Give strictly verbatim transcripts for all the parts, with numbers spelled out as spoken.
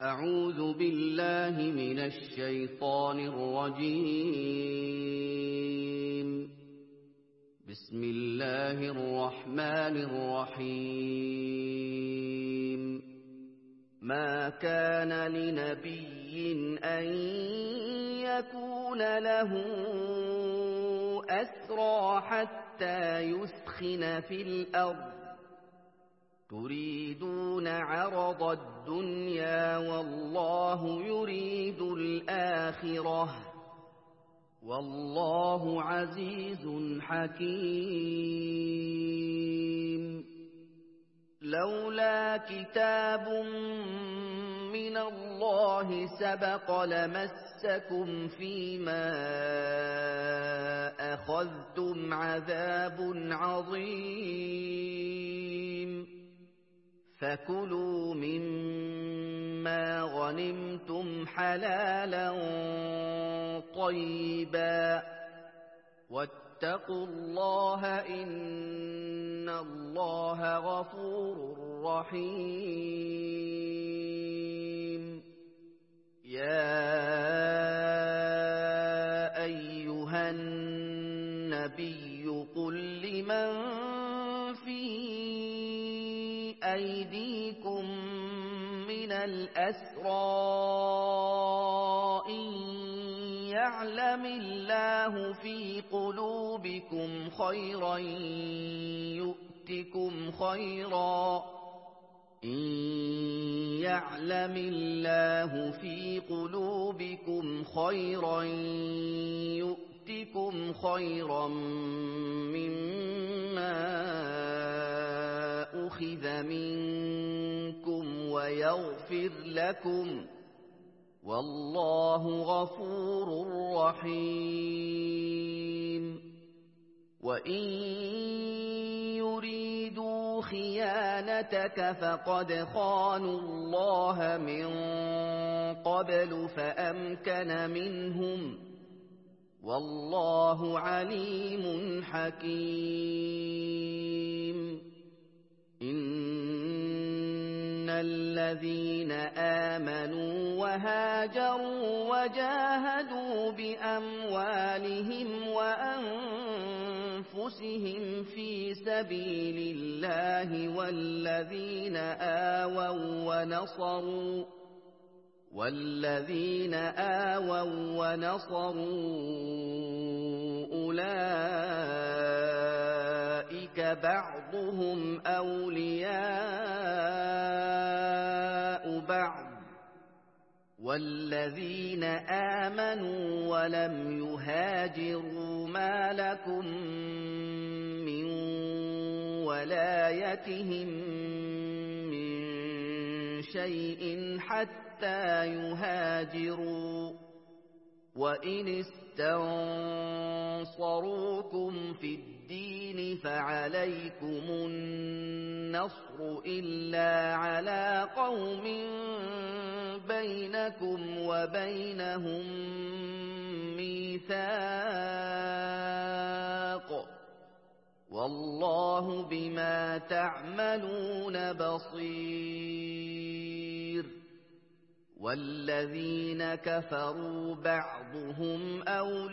أعوذ بالله من الشيطان الرجيم. بسم الله الرحمن الرحيم. ما كان لنبي أن يكون له أسرى حتى يثخن في الأرض، تريدون عرض الدنيا والله يريد الآخرة، والله عزيز حكيم. لولا كتاب من الله سبق لمسكم فيما أخذتم عذاب عظيم، فكلوا مما غنمتم حلالا طيبا، واتقوا الله إن الله غفور رحيم. يا أيها النبي قل لمن في أيديكم من الأسرى إن يعلم الله في قلوبكم خيرا يؤتكم خيرا إن يعلم الله في قلوبكم خيرا يؤتكم خيرا مما أخذ منكم ويغفر لكم، والله غفور رحيم. وإن يريدوا خيانتك فقد خانوا الله من قبل فأمكن منهم، والله عليم حكيم. إن الذين آمنوا وهاجروا وجاهدوا بأموالهم وأنفسهم في سبيل الله والذين آووا ونصروا والذين آووا ونصروا أولئك بعضهم أولياء بعض، والذين آمنوا ولم يهاجروا ما لكم من ولايتهم من شيء حتى يهاجروا، وإن استنصروكم في الدين فعليكم النصر إلا على قوم بينكم وبينهم ميثاق، والله بما تعملون بصير. والذين كفروا بعضهم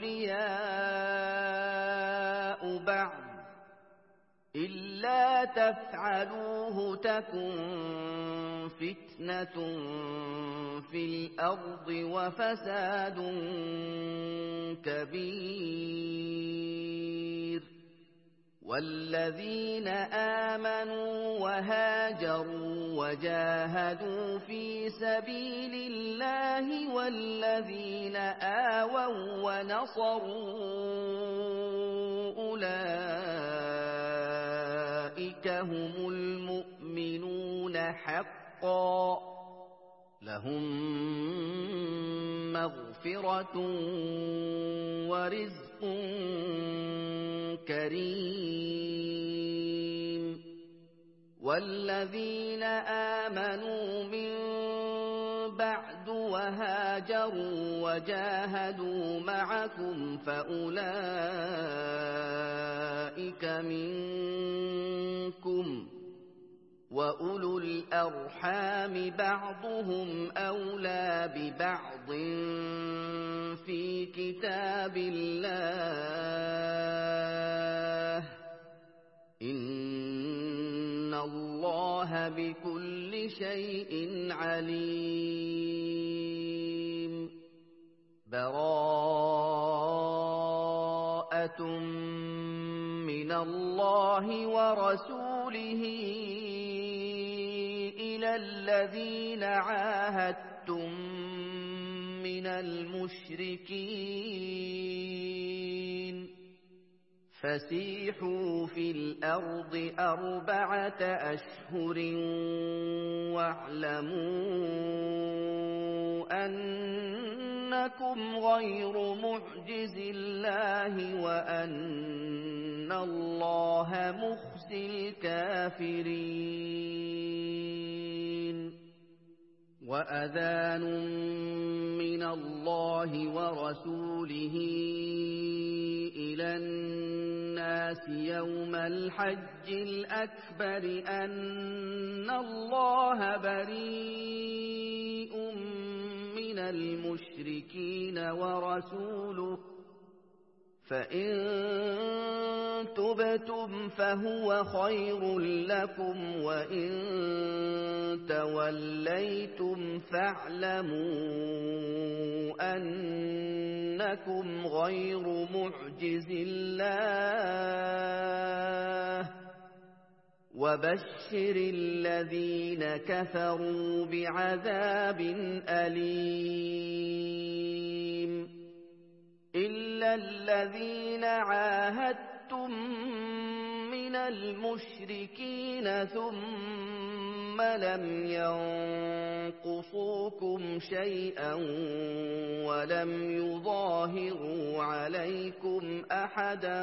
أولياء بعض إلا تفعلوه تكن فتنة في الأرض وفساد كبير. والذين آمنوا وهاجروا وجاهدوا في سبيل الله والذين آووا ونصروا أولئك هم المؤمنون حقا، لهم مغفرة ورزق كريم. والذين آمنوا من بعد وهاجروا وجاهدوا معكم فأولئك منكم، وَأُولُو الْأَرْحَامِ بَعْضُهُمْ أَوْلَىٰ بِبَعْضٍ فِي كِتَابِ اللَّهِ ۗ إِنَّ اللَّهَ بِكُلِّ شَيْءٍ عَلِيمٌ. بَرَاءَةٌ مِّنَ اللَّهِ وَرَسُولِهِ إِلَى الَّذِينَ عَاهَدتُّم مِّنَ الْمُشْرِكِينَ فَسِيحُوا فِي الْأَرْضِ أَرْبَعَةَ أَشْهُرٍ وَاعْلَمُوا أَنَّكُمْ غَيْرُ مُعْجِزِي اللَّهِ وَأَنَّ اللَّهَ مُخْزِي الْكَافِرِينَ. وَأَذَانٌ مِّنَ اللَّهِ وَرَسُولِهِ إِلَى النَّاسِ يَوْمَ الْحَجِّ الْأَكْبَرِ أَنَّ اللَّهَ بَرِيءٌ مِّنَ الْمُشْرِكِينَ وَرَسُولُهُ فَإِن تُبْتُمْ فَهُوَ خَيْرٌ لَّكُمْ وَإِن تَوَلَّيْتُمْ فَاعْلَمُوا أَنَّكُمْ غَيْرُ مُعْجِزِي اللَّهِ ۗ وَبَشِّرِ الَّذِينَ كَفَرُوا بِعَذَابٍ أَلِيمٍ. إِلَّا الَّذِينَ عَاهَدتُّم مِّنَ الْمُشْرِكِينَ ثُمَّ لَمْ يَنقُصُوكُمْ شَيْئًا وَلَمْ يُظَاهِرُوا عَلَيْكُمْ أَحَدًا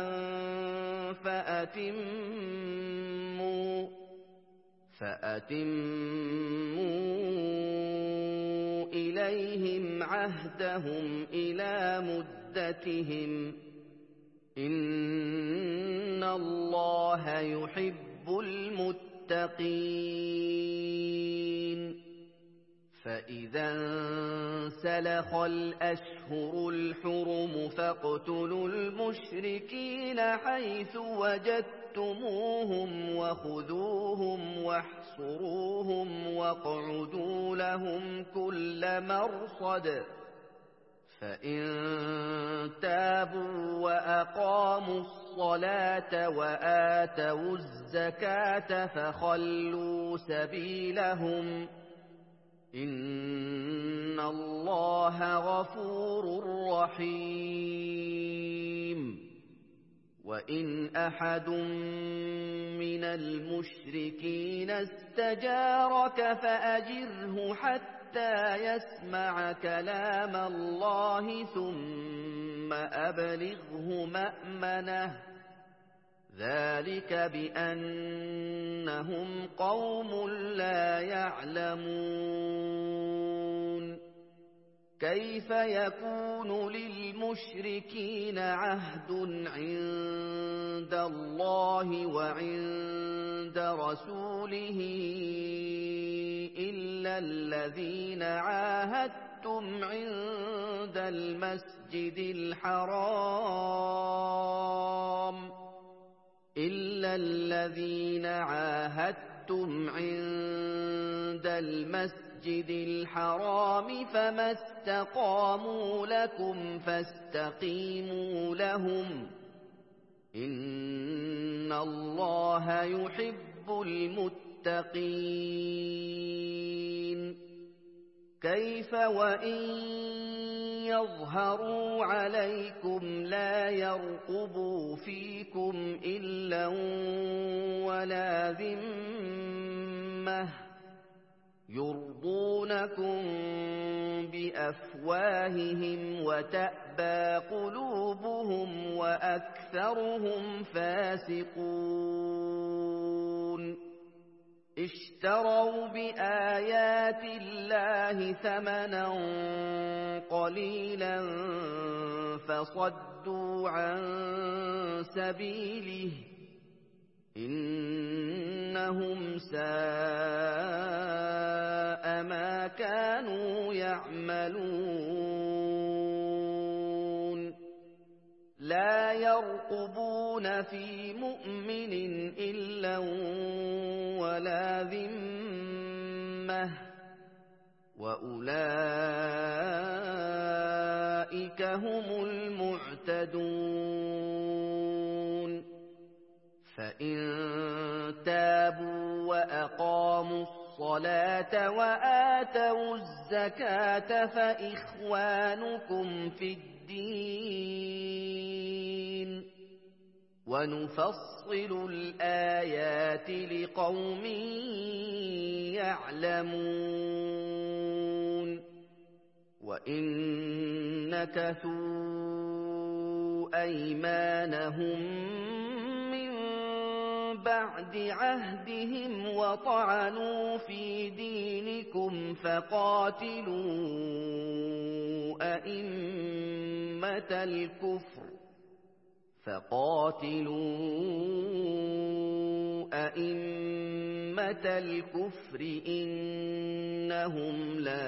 فَأَتِمُّوا فَأَتِمُّوا إِلَيْهِمْ عَهْدَهُمْ إِلَىٰ مُدَّتِهِمْ ۚ إِنَّ اللَّهَ يُحِبُّ الْمُتَّقِينَ. فَإِذَا انسَلَخَ الْأَشْهُرُ الْحُرُمُ فَاقْتُلُوا الْمُشْرِكِينَ حَيْثُ وَجَدتُّمُوهُمْ وَخُذُوهُمْ وَاحْصُرُوهُمْ وَاقْعُدُوا لَهُمْ كُلَّ مَرْصَدٍ ۚ فَإِن تَابُوا وَأَقَامُوا الصَّلَاةَ وَآتَوُا الزَّكَاةَ فَخَلُّوا سَبِيلَهُمْ ۚ إِنَّ اللَّهَ غَفُورٌ رَّحِيمٌ. وَإِنْ أَحَدٌ مِّنَ الْمُشْرِكِينَ اسْتَجَارَكَ فَأَجِرْهُ حَتَّىٰ يَسْمَعَ كَلَامَ اللَّهِ ثُمَّ أَبْلِغْهُ مَأْمَنَهُ ۚ ذَٰلِكَ بِأَنَّهُمْ قَوْمٌ لَّا يَعْلَمُونَ. كَيْفَ يَكُونُ لِلْمُشْرِكِينَ عَهْدٌ عِندَ اللَّهِ وَعِندَ رَسُولِهِ إِلَّا الَّذِينَ عَاهَدتُّمْ عِندَ الْمَسْجِدِ الْحَرَامِ إِلَّا الَّذِينَ عَاهَدتُّمْ عِندَ الْمَسْجِدِ الْحَرَامِ فَمَا اسْتَقَامُوا لَكُمْ فَاسْتَقِيمُوا لَهُمْ ۚ إِنَّ اللَّهَ يُحِبُّ الْمُتَّقِينَ. كَيْفَ وَإِن يَظْهَرُوا عَلَيْكُمْ لَا يَرْقُبُوا فِيكُمْ إِلًّا وَلَا ذِمَّةً يُرْضُونَكُم بِأَفْوَاهِهِمْ وَتَأْبَىٰ قُلُوبُهُمْ وَأَكْثَرُهُمْ فَاسِقُونَ. اشْتَرَوْا بِآيَاتِ اللَّهِ ثَمَنًا قَلِيلًا فَصَدُّوا عَن سَبِيلِهِ ۚ إِنَّهُمْ سَاءَ مَا كَانُوا يَعْمَلُونَ لَا يَرْقُبُونَ فِي مُؤْمِنٍ إِلًّا وَلَا ذِمَّةً وَأُولَٰئِكَ هُمُ الْمُعْتَدُونَ فَإِن تَابُوا وَأَقَامُوا الصَّلَاةَ وَآتَوُا الزَّكَاةَ فَإِخْوَانُكُمْ فِي الدِّينِ ۗ وَنُفَصِّلُ الْآيَاتِ لِقَوْمٍ يَعْلَمُونَ وَإِن نَّكَثُوا أَيْمَانَهُم مِّن بَعْدِ عَهْدِهِمْ وَطَعَنُوا فِي دِينِكُمْ فَقَاتِلُوا أَئِمَّةَ الْكُفْرِ فَقَاتِلُوا أَئِمَّةَ الْكُفْرِ إِنَّهُمْ لَا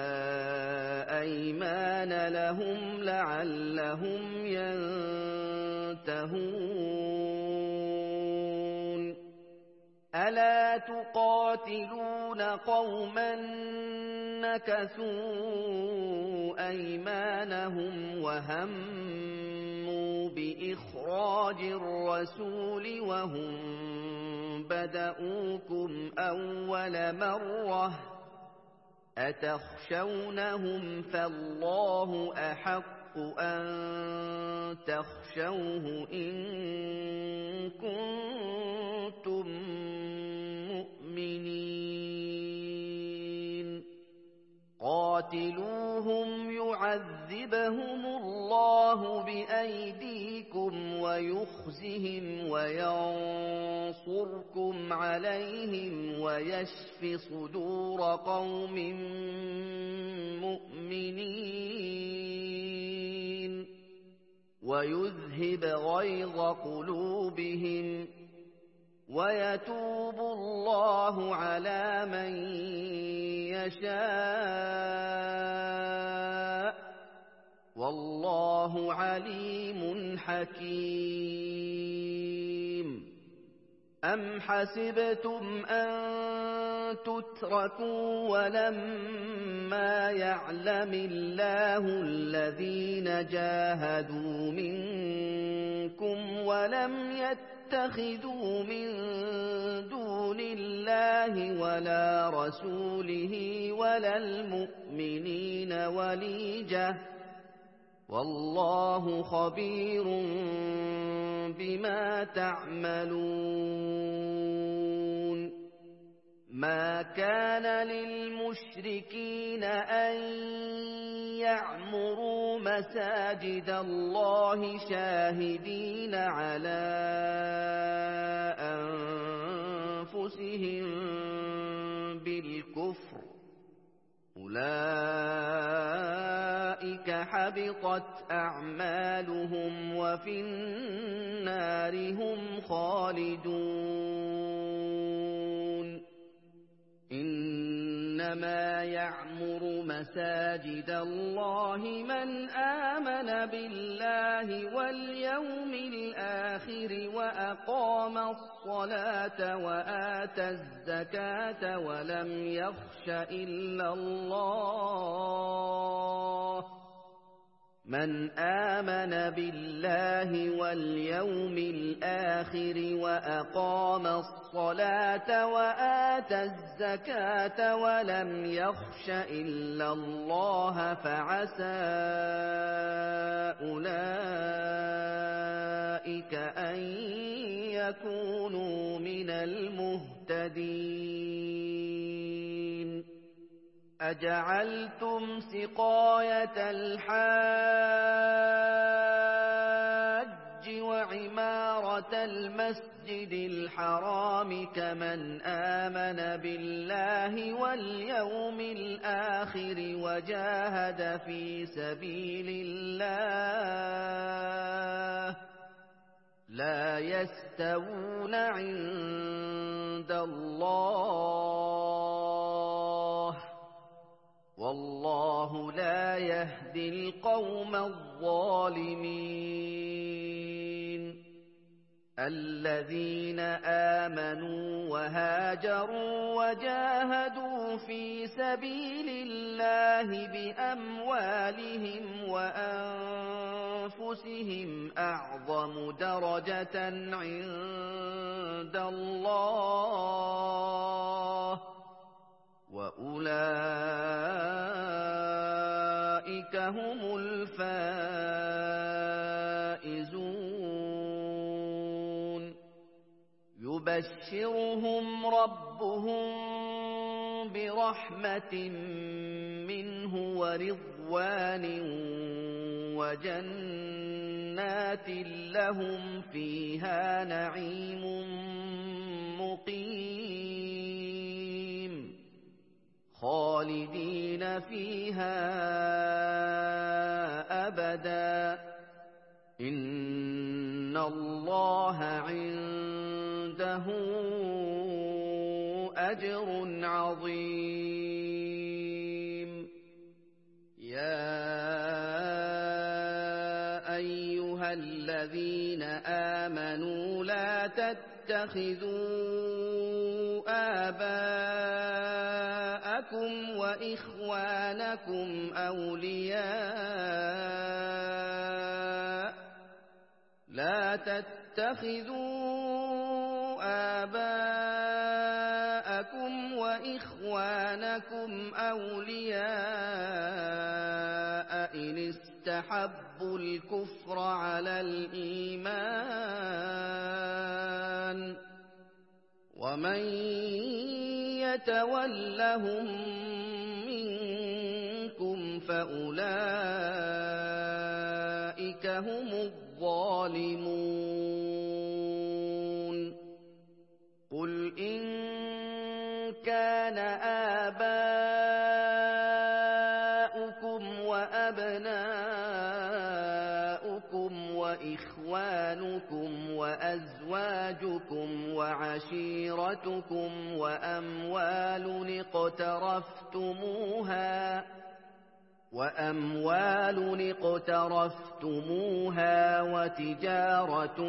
أَيْمَانَ لَهُمْ لَعَلَّهُمْ يَنتَهُونَ أَلَا تُقَاتِلُونَ قَوْمًا نَكَثُوا أَيْمَانَهُمْ وَهَمُّوا بِإِخْرَاجِ الرَّسُولِ وَهُم بَدَءُوكُمْ أَوَّلَ مَرَّةٍ ۚ أَتَخْشَوْنَهُمْ فَاللَّهُ أَحَقُّ أَن تَخْشَوْهُ إِن كُنتُم مُّؤْمِنِينَ قَاتِلُوهُمْ يُعَذِّبْهُمُ اللَّهُ بِأَيْدِيكُمْ وَيُخْزِهِمْ وَيَنصُرْكُمْ عَلَيْهِمْ وَيَشْفِ صُدُورَ قَوْمٍ مُّؤْمِنِينَ وَيُذْهِبْ غَيْظَ قُلُوبِهِمْ وَيَتُوبُ اللَّهُ عَلَىٰ مَن يَشَاءُ ۗ وَاللَّهُ عَلِيمٌ حَكِيمٌ أَمْ حَسِبْتُمْ أَن تُتْرَكُوا وَلَمَّا يَعْلَمِ اللَّهُ الَّذِينَ جَاهَدُوا مِنكُمْ وَلَمْ يَتَّخِذُوا مِن دُونِ اللَّهِ وَلَا رَسُولِهِ وَلَا الْمُؤْمِنِينَ وَلِيجَةً ۚ وَاللَّهُ خَبِيرٌ بِمَا تَعْمَلُونَ مَا كَانَ لِلْمُشْرِكِينَ أَن يَعْمُرُوا مَسَاجِدَ اللَّهِ شَاهِدِينَ عَلَىٰ أَنفُسِهِم بِالْكُفْرِ ۚ أُولَٰئِكَ حَبِطَتْ أَعْمَالُهُمْ وَفِي النَّارِ هُمْ خَالِدُونَ إِنَّمَا يَعْمُرُ مَسَاجِدَ اللَّهِ مَنْ آمَنَ بِاللَّهِ وَالْيَوْمِ الْآخِرِ وَأَقَامَ الصَّلَاةَ وَآتَى الزَّكَاةَ وَلَمْ يَخْشَ إِلَّا اللَّهَ مَنْ آمَنَ بِاللَّهِ وَالْيَوْمِ الْآخِرِ وَأَقَامَ الصَّلَاةَ وَآتَى الزَّكَاةَ وَلَمْ يَخْشَ إِلَّا اللَّهَ فَعَسَىٰ أُولَٰئِكَ أَن يَكُونُوا مِنَ الْمُهْتَدِينَ أَجَعَلْتُمْ سِقَايَةَ الْحَاجِّ وَعِمَارَةَ الْمَسْجِدِ الْحَرَامِ كَمَنْ آمَنَ بِاللَّهِ وَالْيَوْمِ الْآخِرِ وَجَاهَدَ فِي سَبِيلِ اللَّهِ لا يستوون عند الله والله لا يهدي القوم الظالمين الذين آمنوا وهاجروا وجاهدوا في سبيل الله بأموالهم وأنفسهم أعظم درجة عند الله وأولئك هم الفائزون يبشرهم ربهم برحمة منه ورضوان وجنات لهم فيها نعيم مقيم خالدين فيها أبدا إن الله عنده أجر عظيم يا أيها الذين آمنوا لا تتخذوا آباءكم وإخوانكم أولياء لا تتخذوا آباءكم وإخوانكم أولياء إن استحبوا الكفر على الإيمان ومن يتولهم منكم فأولئك هم الظالمون قل إن كان آباؤكم وأبناؤكم وإخوانكم وأزواجكم وعشيرتكم وأموال اقترفتموها وأموال اقترفتموها وتجارة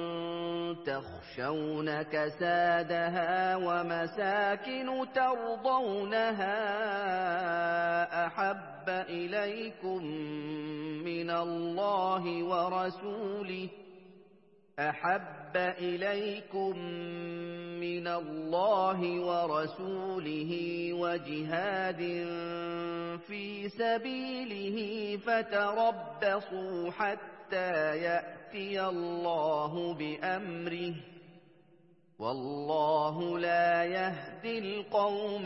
تخشون كسادها ومساكن ترضونها أحب إليكم من الله ورسوله أحب إليكم من الله ورسوله وجهاد في سبيله فتربصوا حتى يأتي الله بأمره والله لا يهدي القوم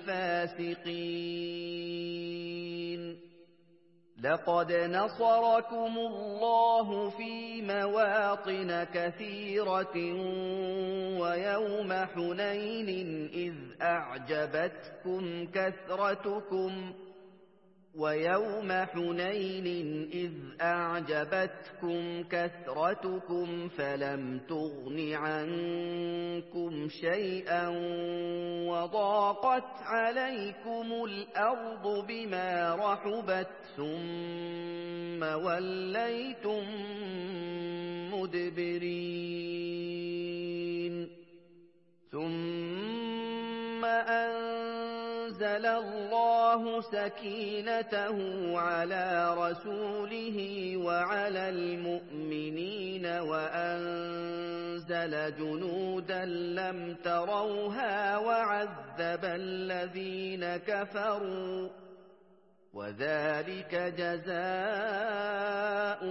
الفاسقين لقد نصركم الله في مواطن كثيرة ويوم حنين إذ أعجبتكم كثرتكم ويوم حنين إذ أعجبتكم كثرتكم فلم تغن عنكم شيئا وضاقت عليكم الأرض بما رحبت ثم وليتم مدبرين ثم أنزل الله سكينته على رسوله وعلى المؤمنين وأنزل جنودا لم تروها وعذب الذين كفروا وذلك جزاء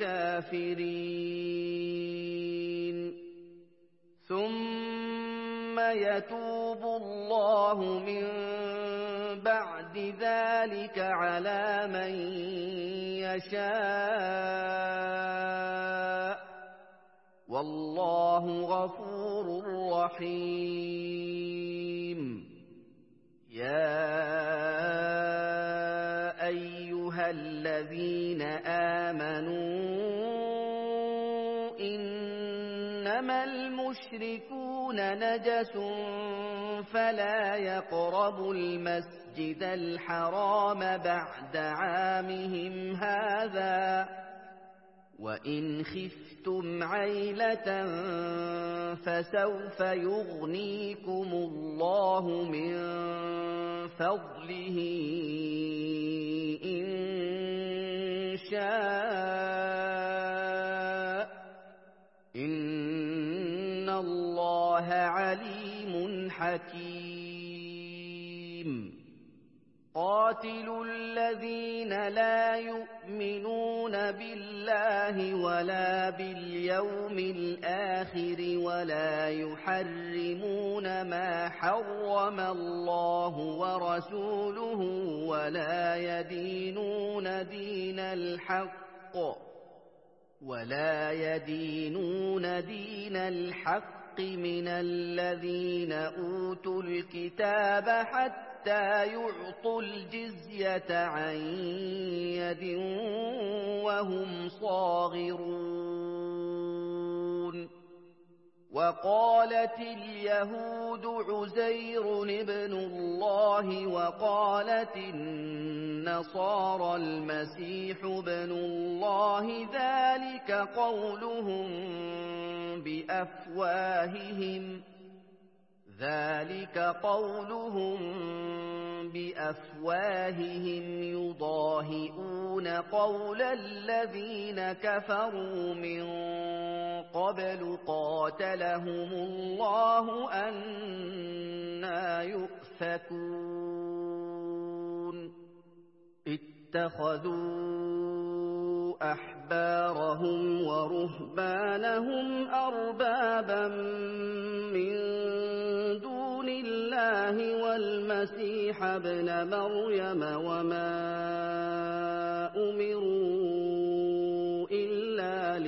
الكافرين ثم يتوب الله من بعد ذلك على من يشاء والله غفور رحيم يا أيها الذين آمنوا إن إنما المشركون نجس فلا يقربوا المسجد الحرام بعد عامهم هذا وإن خفتم عيلة فسوف يغنيكم الله من فضله إن شاء إن الله عليم حكيم قاتلوا الذين لا يؤمنون بالله ولا باليوم الآخر ولا يحرمون ما حرم الله ورسوله ولا يدينون دين الحق ولا يدينون دين الحق من الذين أوتوا الكتاب حتى يعطوا الجزية عن يد وهم صاغرون وقالت اليهود عزير ابن الله وقالت النصارى المسيح ابن الله ذلك قولهم بأفواههم ذلك قولهم بأفواههم يضاهئون قول الذين كفروا من قبل قاتلهم الله أنى يؤفكون اتخذوا أحبارهم ورهبانهم أربابا من دون الله والمسيح ابن مريم وما أمروا إلا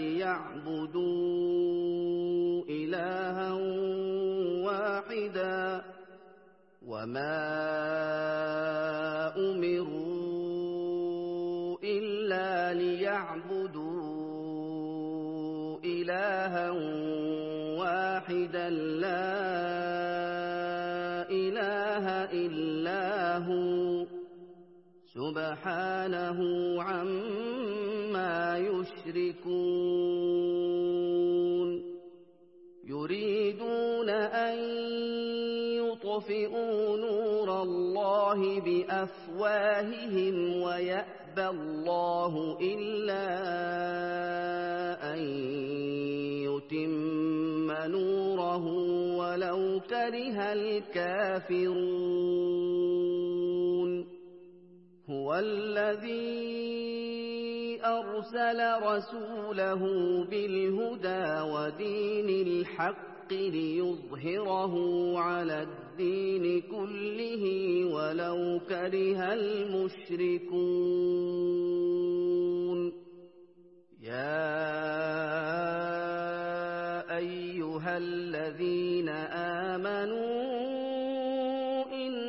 ليعبدوا إلها واحدا وما أمروا إلا ليعبدوا إلها واحدا لا إله إلا هو سبحانه عما يشركون يريدون أن يطفئوا نور الله بأفواههم ويأبى الله إلا أن يتم نوره ولو كره الكافرون هو الذي أرسل رسوله بالهدى ودين الحق ليظهره على الدين كله ولو كره المشركون يا أيها الذين آمنوا إن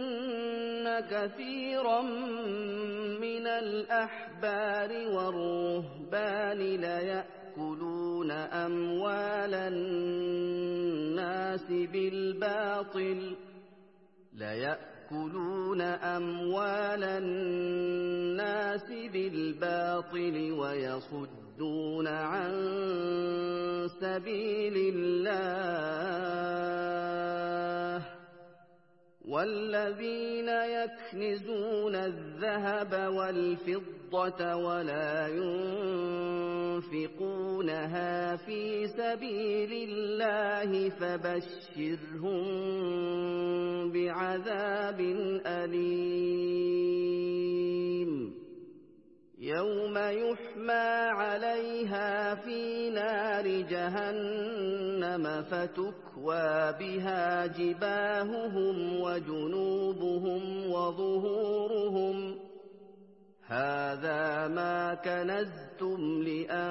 كثيرا من الأحبار والرهبان ليأكلون أموال الناس بالباطل ليأكلون أموال الناس بالباطل ويصدون عن سبيل الله والذين يكنزون الذهب والفضة ولا ينفقونها في سبيل الله فبشرهم بعذاب أليم يوم يحمى عليها في نار جهنم فتكوى بها جباههم وجنوبهم وظهورهم هذا ما كنزتم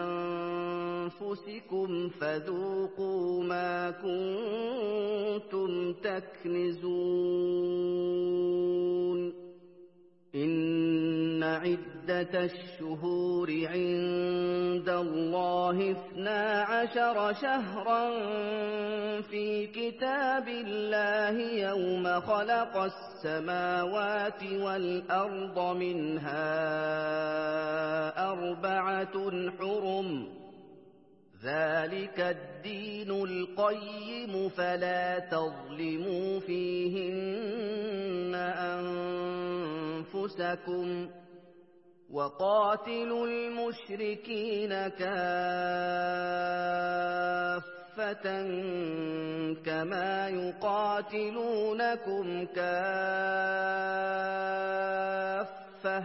لأنفسكم فذوقوا ما كنتم تكنزون إن عدة الشهور عند الله اثنا عشر شهرا في كتاب الله يوم خلق السماوات والأرض منها أربعة حرم ذلك الدين القيم فلا تظلموا فيهن أنفسكم وقاتلوا المشركين كافة كما يقاتلونكم كافة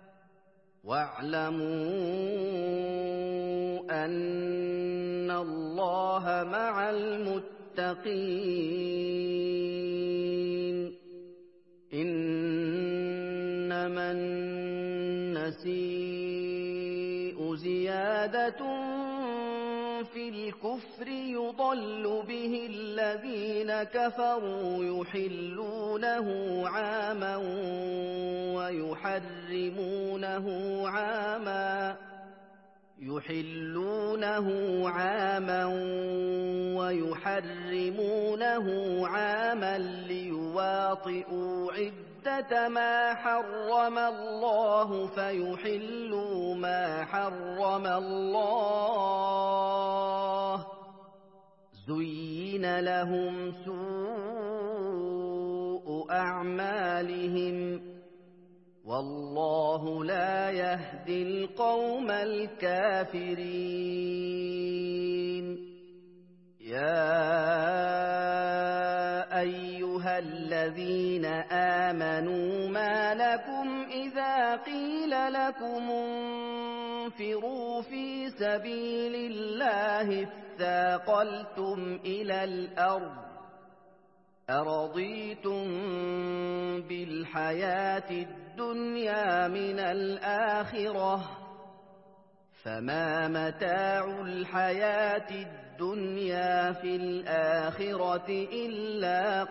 واعلموا أن الله مع المتقين إنما النسيء زيادة في الكفر يضل به الذين كفروا يحلونه عاما ويحرمونه عاما يحلونه عاما ويحرمونه عاما ليواطئوا عدة ما حرم الله فيحلوا ما حرم الله زين لهم سوء أعمالهم والله لا يهدي القوم الكافرين يا أيها الذين آمنوا ما لكم إذا قيل لكم انفروا في سبيل الله اثاقلتم إلى الأرض أرضيتم بالحياة الدنيا من الآخرة فما متاع الحياة الدنيا في الآخرة إلا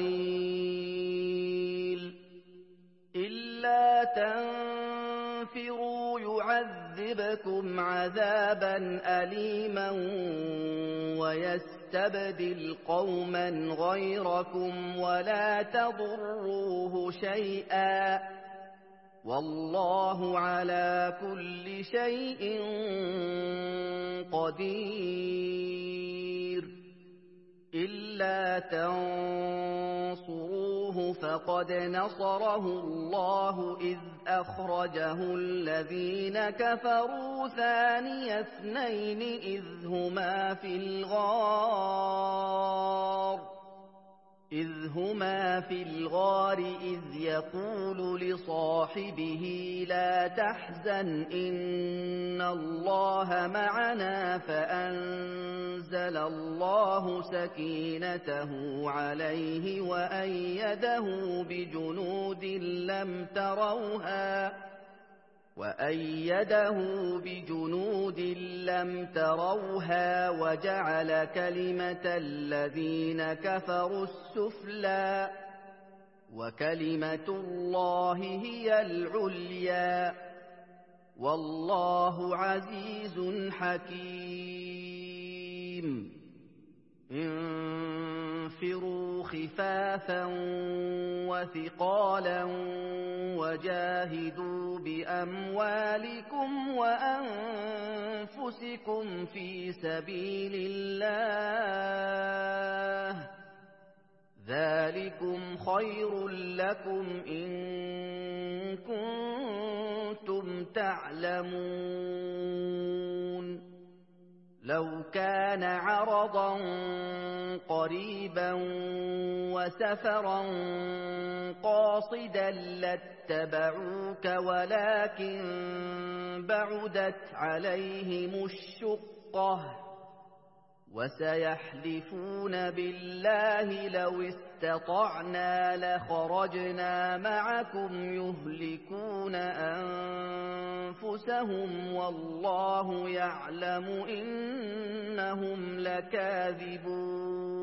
قليل إلا تنفروا يعذبكم عذابا أليما ويستبدل قوما غيركم ولا تضروه شيئا والله على كل شيء قدير إلا تنصروه فقد نصره الله إذ أخرجه الذين كفروا ثاني اثنين إذ هما في الغار إذ هما في الغار إذ يقول لصاحبه لا تحزن إن الله معنا فأنزل الله سكينته عليه وأيده بجنود لم تروها وأيده بجنود لم تروها وجعل كلمة الذين كفروا السفلى وكلمة الله هي العليا والله عزيز حكيم انفروا خفافا وثقالا وجاهدوا بأموالكم وأنفسكم في سبيل الله ذلكم خير لكم إن كنتم تعلمون لو كان عرضا قريبا وسفرا قاصدا لاتبعوك ولكن بعدت عليهم الشقة وسيحلفون بالله لو استطعنا لخرجنا معكم يهلكون أنفسهم والله يعلم إنهم لكاذبون